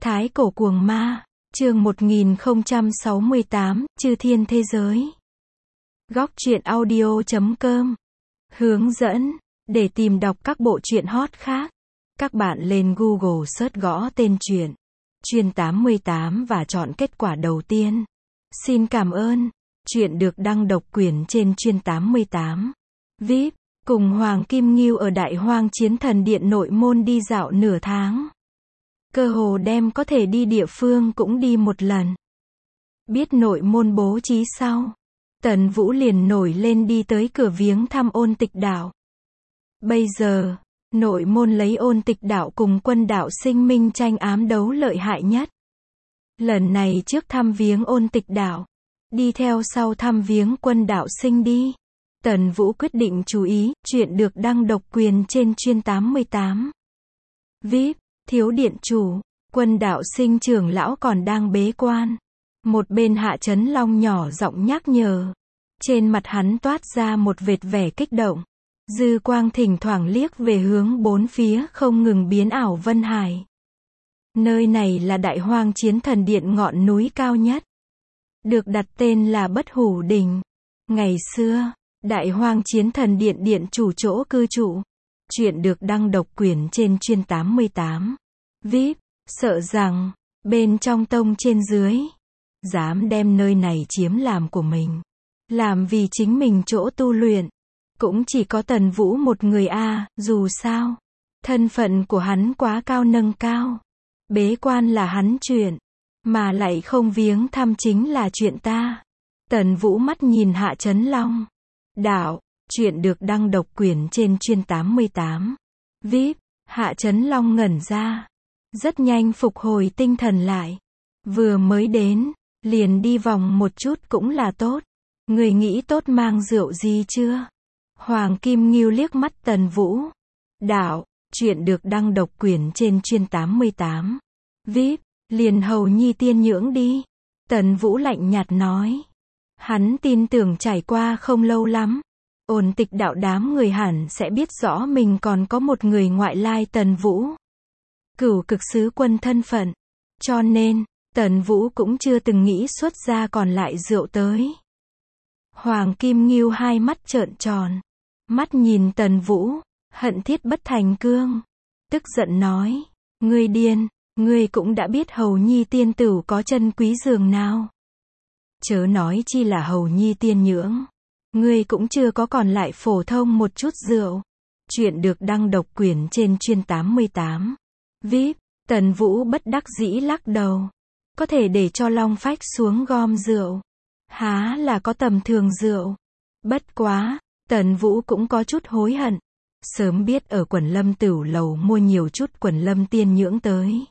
Thái cổ cuồng ma, chương 1068, Chư thiên thế giới. Góc truyện audio.com. Hướng dẫn, để tìm đọc các bộ truyện hot khác, các bạn lên Google search gõ tên truyện Chuyên 88 và chọn kết quả đầu tiên. Xin cảm ơn. Truyện được đăng độc quyền trên Chuyên 88. VIP, cùng Hoàng Kim Ngưu ở Đại Hoang Chiến Thần Điện nội môn đi dạo nửa tháng. Cơ hồ đem có thể đi địa phương cũng đi một lần. Biết nội môn bố trí sau, Tần Vũ liền nổi lên đi tới cửa viếng thăm Ôn Tịch Đạo. Bây giờ, nội môn lấy Ôn Tịch Đạo cùng Quân Đạo Sinh Minh tranh ám đấu lợi hại nhất. Lần này trước thăm viếng Ôn Tịch Đạo, đi theo sau thăm viếng Quân Đạo Sinh đi. Tần Vũ quyết định chú ý, chuyện được đăng độc quyền trên Chuyên 88. VIP, thiếu điện chủ, Quân Đạo Sinh trưởng lão còn đang bế quan. Một bên Hạ Chấn Long nhỏ giọng nhắc nhở. Trên mặt hắn toát ra một vệt vẻ kích động. Dư quang thỉnh thoảng liếc về hướng bốn phía không ngừng biến ảo vân hải. Nơi này là Đại Hoang Chiến Thần Điện, ngọn núi cao nhất. Được đặt tên là Bất Hủ Đỉnh. Ngày xưa, Đại Hoang Chiến Thần Điện điện chủ chỗ cư trụ. Chuyện được đăng độc quyền trên Chuyên 88. VIP, sợ rằng, bên trong tông trên dưới, dám đem nơi này chiếm làm của mình. Làm vì chính mình chỗ tu luyện. Cũng chỉ có Tần Vũ một người dù sao. Thân phận của hắn quá cao nâng cao. Bế quan là hắn chuyện. Mà lại không viếng thăm chính là chuyện ta. Tần Vũ mắt nhìn Hạ Chấn Long. Đạo, chuyện được đăng độc quyền trên Chuyên 88. VIP, Hạ Chấn Long ngẩn ra. Rất nhanh phục hồi tinh thần lại. Vừa mới đến, liền đi vòng một chút cũng là tốt. Người nghĩ tốt mang rượu gì chưa? Hoàng Kim Ngưu liếc mắt Tần Vũ. Đạo, chuyện được đăng độc quyền trên Chuyên 88. VIP, liền hầu nhi tiên nhưỡng đi. Tần Vũ lạnh nhạt nói. Hắn tin tưởng trải qua không lâu lắm, Ôn Tịch Đạo đám người hẳn sẽ biết rõ mình còn có một người ngoại lai Tần Vũ. Cửu cực sứ quân thân phận. Cho nên, Tần Vũ cũng chưa từng nghĩ xuất ra còn lại rượu tới. Hoàng Kim Ngưu hai mắt trợn tròn. Mắt nhìn Tần Vũ, hận thiết bất thành cương. Tức giận nói, ngươi điên, ngươi cũng đã biết hầu nhi tiên tử có chân quý giường nào. Chớ nói chi là hầu nhi tiên nhưỡng. Ngươi cũng chưa có còn lại phổ thông một chút rượu. Chuyện được đăng độc quyền trên Chuyên 88. VIP, Tần Vũ bất đắc dĩ lắc đầu. Có thể để cho Long Phách xuống gom rượu. Há là có tầm thường rượu. Bất quá, Tần Vũ cũng có chút hối hận. Sớm biết ở Quần Lâm Tửu Lầu mua nhiều chút Quần Lâm tiên nhưỡng tới.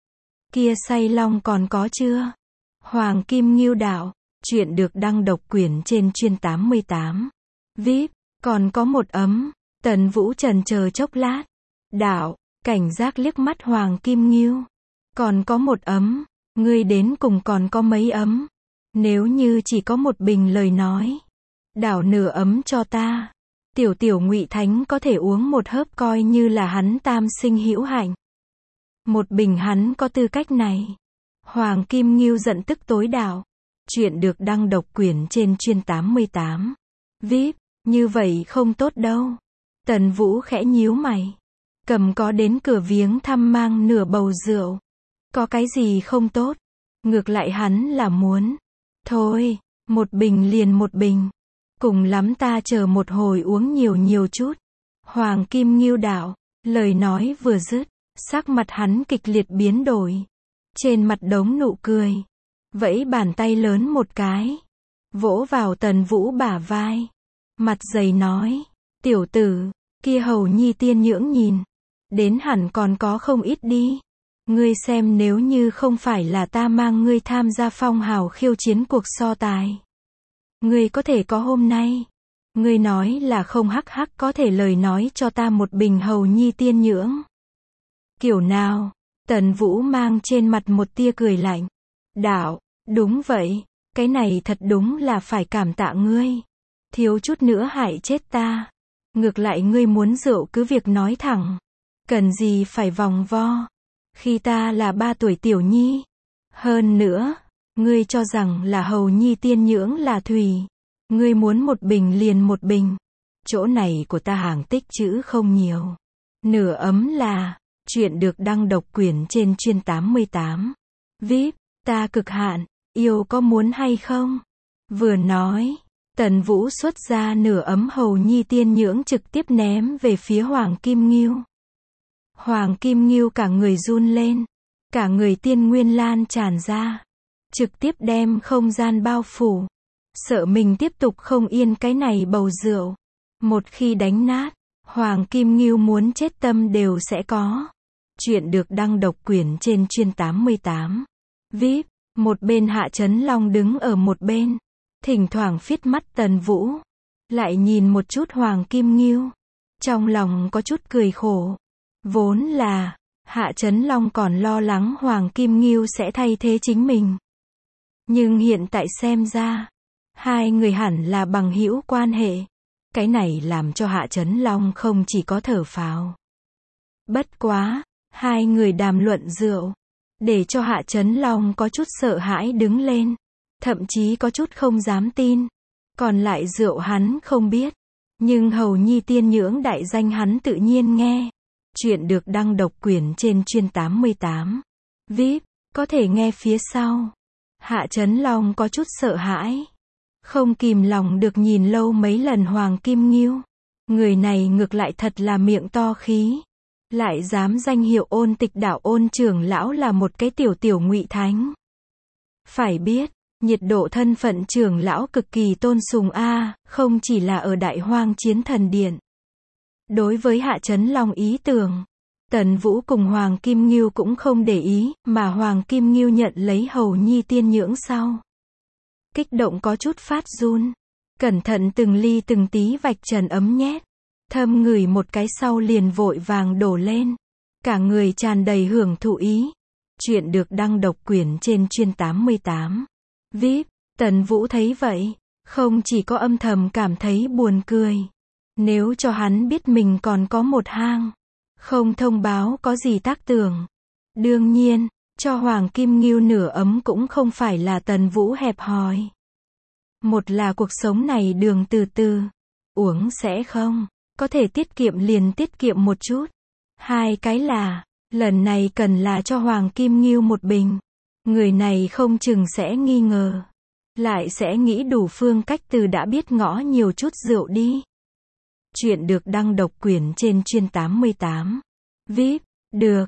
Kia say long còn có chưa? Hoàng Kim Ngưu đạo, chuyện được đăng độc quyền trên Chuyên 88. VIP, còn có một ấm. Tần Vũ chần chờ chốc lát. Đạo, cảnh giác liếc mắt Hoàng Kim Ngưu. Còn có một ấm, ngươi đến cùng còn có mấy ấm? Nếu như chỉ có một bình lời nói, đảo nửa ấm cho ta. Tiểu Ngụy Thánh có thể uống một hớp coi như là hắn tam sinh hữu hạnh. Một bình hắn có tư cách này. Hoàng Kim Ngưu giận tức tối đạo. Chuyện được đăng độc quyền trên Chuyên 88. VIP, như vậy không tốt đâu. Tần Vũ khẽ nhíu mày. Cầm có đến cửa viếng thăm mang nửa bầu rượu. Có cái gì không tốt? Ngược lại hắn là muốn. Thôi, một bình liền một bình. Cùng lắm ta chờ một hồi uống nhiều chút. Hoàng Kim Ngưu đạo, lời nói vừa dứt, sắc mặt hắn kịch liệt biến đổi. Trên mặt đống nụ cười. Vẫy bàn tay lớn một cái. Vỗ vào Tần Vũ bả vai. Mặt dày nói. Tiểu tử, kia hầu nhi tiên nhưỡng nhìn. Đến hẳn còn có không ít đi. Ngươi xem nếu như không phải là ta mang ngươi tham gia phong hào khiêu chiến cuộc so tài. Ngươi có thể có hôm nay. Ngươi nói là không hắc có thể lời nói cho ta một bình hầu nhi tiên nhưỡng. Kiểu nào? Tần Vũ mang trên mặt một tia cười lạnh. Đạo, đúng vậy, cái này thật đúng là phải cảm tạ ngươi. Thiếu chút nữa hại chết ta. Ngược lại ngươi muốn rượu cứ việc nói thẳng. Cần gì phải vòng vo. Khi ta là 3 tuổi tiểu nhi. Hơn nữa, ngươi cho rằng là hầu nhi tiên nhưỡng là thủy. Ngươi muốn một bình liền một bình. Chỗ này của ta hàng tích chữ không nhiều. Nửa ấm là, chuyện được đăng độc quyền trên chuyên 88. VIP, ta cực hạn, yêu có muốn hay không? Vừa nói, Tần Vũ xuất ra nửa ấm hầu nhi tiên nhưỡng trực tiếp ném về phía Hoàng Kim Ngưu. Hoàng Kim Ngưu cả người run lên, cả người tiên nguyên lan tràn ra, trực tiếp đem không gian bao phủ, sợ mình tiếp tục không yên cái này bầu rượu. Một khi đánh nát, Hoàng Kim Ngưu muốn chết tâm đều sẽ có. Chuyện được đăng độc quyền trên chuyên 88. VIP, một bên Hạ Chấn Long đứng ở một bên, thỉnh thoảng phiết mắt Tần Vũ, lại nhìn một chút Hoàng Kim Ngưu, trong lòng có chút cười khổ. Vốn là, Hạ Chấn Long còn lo lắng Hoàng Kim Ngưu sẽ thay thế chính mình. Nhưng hiện tại xem ra, hai người hẳn là bằng hữu quan hệ. Cái này làm cho Hạ Chấn Long không chỉ có thở phào. Bất quá, hai người đàm luận rượu, để cho Hạ Chấn Long có chút sợ hãi đứng lên, thậm chí có chút không dám tin. Còn lại rượu hắn không biết, nhưng hầu nhi tiên nhưỡng đại danh hắn tự nhiên nghe. Chuyện được đăng độc quyền trên chuyên 88. VIP, có thể nghe phía sau. Hạ Chấn Long có chút sợ hãi, không kìm lòng được nhìn lâu mấy lần Hoàng Kim Ngưu. Người này ngược lại thật là miệng to khí, lại dám danh hiệu Ôn Tịch Đạo Ôn trưởng lão là một cái tiểu ngụy thánh. Phải biết, nhiệt độ thân phận trưởng lão cực kỳ tôn sùng không chỉ là ở Đại Hoang Chiến Thần Điện. Đối với Hạ Chấn Long ý tưởng, Tần Vũ cùng Hoàng Kim Ngưu cũng không để ý, mà Hoàng Kim Ngưu nhận lấy hầu nhi tiên nhưỡng sau, kích động có chút phát run, cẩn thận từng ly từng tí vạch trần ấm nhét, thơm ngửi một cái sau liền vội vàng đổ lên, cả người tràn đầy hưởng thụ ý. Chuyện được đăng độc quyền trên chuyên 88. VIP, Tần Vũ thấy vậy, không chỉ có âm thầm cảm thấy buồn cười. Nếu cho hắn biết mình còn có một hang, không thông báo có gì tác tưởng. Đương nhiên, cho Hoàng Kim Ngưu nửa ấm cũng không phải là Tần Vũ hẹp hòi. Một là cuộc sống này đường từ từ, uống sẽ không, có thể tiết kiệm liền tiết kiệm một chút. Hai cái là, lần này cần là cho Hoàng Kim Ngưu một bình. Người này không chừng sẽ nghi ngờ, lại sẽ nghĩ đủ phương cách từ đã biết ngõ nhiều chút rượu đi. Chuyện được đăng độc quyền trên chuyên 88. VIP, được,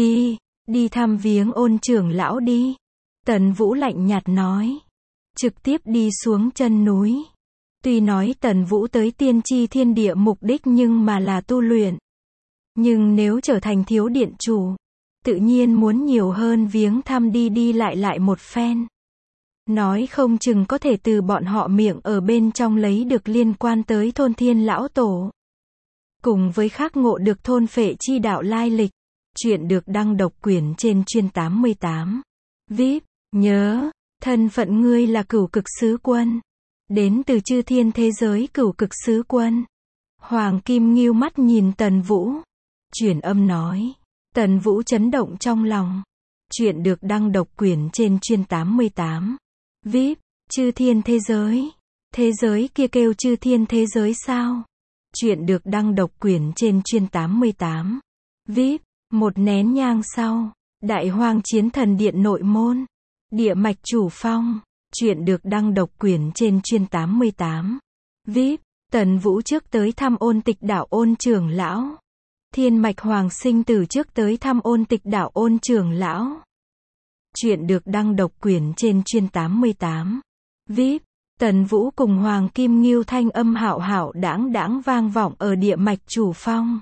đi thăm viếng Ôn trưởng lão đi. Tần Vũ lạnh nhạt nói. Trực tiếp đi xuống chân núi. Tuy nói Tần Vũ tới tiên tri thiên địa mục đích nhưng mà là tu luyện. Nhưng nếu trở thành thiếu điện chủ, tự nhiên muốn nhiều hơn viếng thăm đi lại một phen. Nói không chừng có thể từ bọn họ miệng ở bên trong lấy được liên quan tới thôn thiên lão tổ. Cùng với khác ngộ được thôn phệ chi đạo lai lịch. Chuyện được đăng độc quyền trên chuyên 88. VIP, nhớ, thân phận ngươi là Cửu Cực Sứ Quân. Đến từ chư thiên thế giới Cửu Cực Sứ Quân. Hoàng Kim Ngưu mắt nhìn Tần Vũ. Truyền âm nói. Tần Vũ chấn động trong lòng. Chuyện được đăng độc quyền trên chuyên 88. VIP, chư thiên thế giới. Thế giới kia kêu chư thiên thế giới sao? Chuyện được đăng độc quyền trên chuyên 88. VIP, một nén nhang sau. Đại Hoang Chiến Thần Điện nội môn. Địa mạch chủ phong. Chuyện được đăng độc quyền trên chuyên 88. VIP, Tần Vũ trước tới thăm Ôn Tịch Đạo Ôn trưởng lão. Thiên mạch Hoàng Sinh Tử trước tới thăm Ôn Tịch Đạo Ôn trưởng lão. Chuyện được đăng độc quyền trên chuyên 88. VIP, Tần Vũ cùng Hoàng Kim Ngưu thanh âm hạo hạo đãng vang vọng ở địa mạch chủ phong.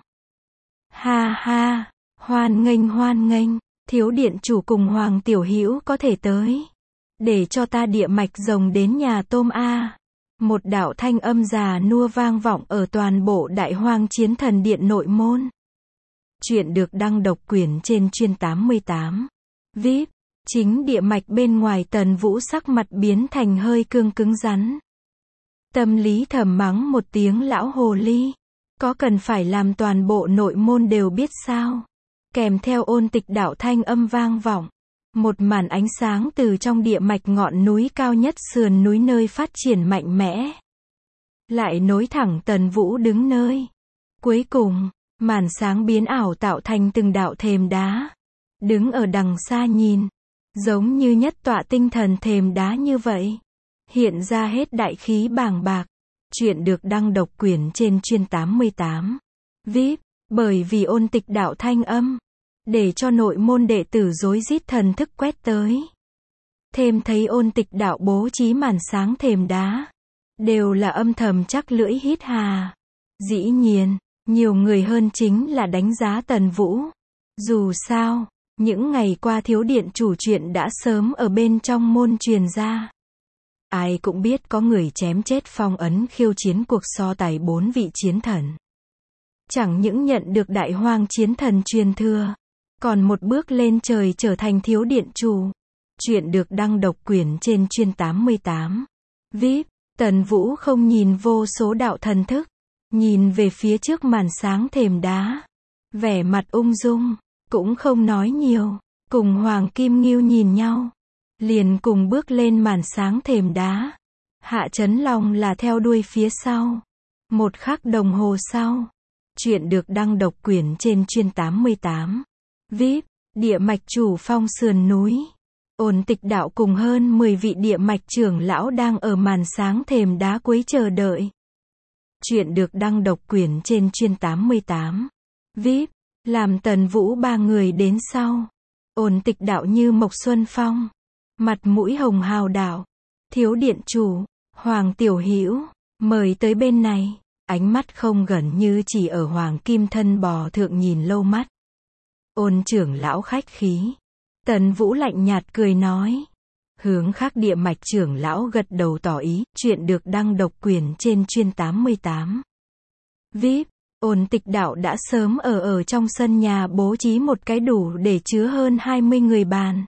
Ha ha, hoan nghênh, thiếu điện chủ cùng Hoàng tiểu hữu có thể tới. Để cho ta địa mạch rồng đến nhà tôm a. Một đạo thanh âm già nua vang vọng ở toàn bộ Đại Hoang Chiến Thần Điện nội môn. Chuyện được đăng độc quyền trên chuyên 88. VIP, chính địa mạch bên ngoài Tần Vũ sắc mặt biến thành hơi cứng rắn. Tâm lý thầm mắng một tiếng lão hồ ly. Có cần phải làm toàn bộ nội môn đều biết sao? Kèm theo ôn tịch đạo thanh âm vang vọng. Một màn ánh sáng từ trong địa mạch ngọn núi cao nhất sườn núi nơi phát triển mạnh mẽ. Lại nối thẳng Tần Vũ đứng nơi. Cuối cùng, màn sáng biến ảo tạo thành từng đạo thềm đá. Đứng ở đằng xa nhìn, giống như nhất tọa tinh thần thềm đá như vậy. Hiện ra hết đại khí bàng bạc. Chuyện được đăng độc quyền trên chuyên 88. VIP, bởi vì ôn tịch đạo thanh âm, để cho nội môn đệ tử rối rít thần thức quét tới. Thêm thấy ôn tịch đạo bố trí màn sáng thềm đá. Đều là âm thầm chắc lưỡi hít hà. Dĩ nhiên, nhiều người hơn chính là đánh giá Tần Vũ. Dù sao, những ngày qua thiếu điện chủ chuyện đã sớm ở bên trong môn truyền ra. Ai cũng biết có người chém chết phong ấn khiêu chiến cuộc so tài 4 vị chiến thần. Chẳng những nhận được đại hoang chiến thần truyền thừa, còn một bước lên trời trở thành thiếu điện chủ. Chuyện được đăng độc quyền trên chuyên 88. VIP, Tần Vũ không nhìn vô số đạo thần thức, nhìn về phía trước màn sáng thềm đá. Vẻ mặt ung dung, cũng không nói nhiều, cùng Hoàng Kim Ngưu nhìn nhau. Liền cùng bước lên màn sáng thềm đá. Hạ Chấn Long là theo đuôi phía sau. Một khắc đồng hồ sau. Chuyện được đăng độc quyền trên chuyên 88. VIP, địa mạch chủ phong sườn núi. Ôn tịch đạo cùng hơn 10 vị địa mạch trưởng lão đang ở màn sáng thềm đá cuối chờ đợi. Chuyện được đăng độc quyền trên chuyên 88. VIP, làm Tần Vũ ba người đến sau. Ôn tịch đạo như Mộc Xuân Phong. Mặt mũi hồng hào đạo. Thiếu điện chủ, Hoàng Tiểu Hữu mời tới bên này. Ánh mắt không gần như chỉ ở Hoàng Kim thân bò thượng nhìn lâu mắt. Ôn trưởng lão khách khí. Tần Vũ lạnh nhạt cười nói. Hướng khác địa mạch trưởng lão gật đầu tỏ ý. Chuyện được đăng độc quyền trên chuyên 88. VIP, ôn tịch đạo đã sớm ở trong sân nhà bố trí một cái đủ để chứa hơn 20 người bàn.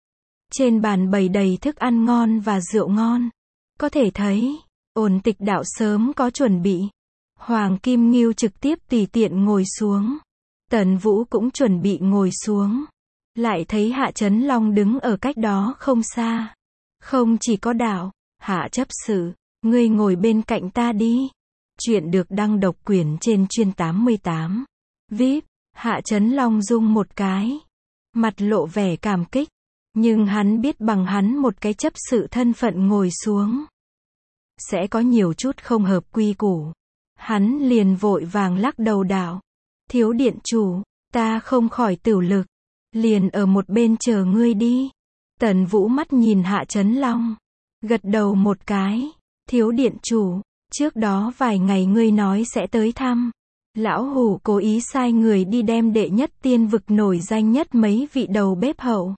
Trên bàn bày đầy thức ăn ngon và rượu ngon. Có thể thấy, ôn tịch đạo sớm có chuẩn bị. Hoàng Kim Ngưu trực tiếp tùy tiện ngồi xuống. Tần Vũ cũng chuẩn bị ngồi xuống. Lại thấy Hạ Chấn Long đứng ở cách đó không xa. Không chỉ có đạo, Hạ chấp sự, ngươi ngồi bên cạnh ta đi. Chuyện được đăng độc quyền trên chuyên 88. VIP, Hạ Chấn Long rung một cái. Mặt lộ vẻ cảm kích. Nhưng hắn biết bằng hắn một cái chấp sự thân phận ngồi xuống. Sẽ có nhiều chút không hợp quy củ. Hắn liền vội vàng lắc đầu đạo. Thiếu điện chủ, ta không khỏi tửu lực. Liền ở một bên chờ ngươi đi. Tần Vũ mắt nhìn Hạ Chấn Long. Gật đầu một cái. Thiếu điện chủ, trước đó vài ngày ngươi nói sẽ tới thăm. Lão Hủ cố ý sai người đi đem đệ nhất tiên vực nổi danh nhất mấy vị đầu bếp hậu.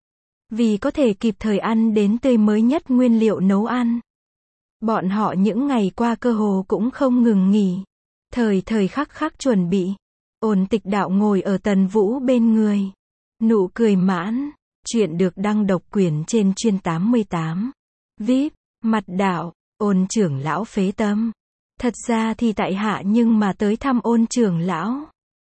Vì có thể kịp thời ăn đến tươi mới nhất nguyên liệu nấu ăn. Bọn họ những ngày qua cơ hồ cũng không ngừng nghỉ. Thời khắc khắc chuẩn bị. Ôn tịch đạo ngồi ở Tần Vũ bên người. Nụ cười mãn. Chuyện được đăng độc quyền trên chuyên 88. VIP, mặt đạo, ôn trưởng lão phế tâm. Thật ra thì tại hạ nhưng mà tới thăm ôn trưởng lão.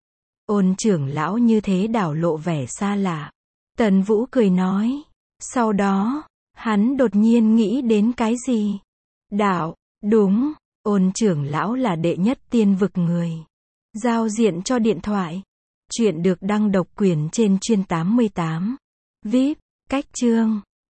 Ôn trưởng lão như thế đảo lộ vẻ xa lạ. Tần Vũ cười nói. Sau đó, hắn đột nhiên nghĩ đến cái gì? Đạo, đúng, ôn trưởng lão là đệ nhất tiên vực người. Giao diện cho điện thoại. Chuyện được đăng độc quyền trên chuyên 88. VIP, cách chương.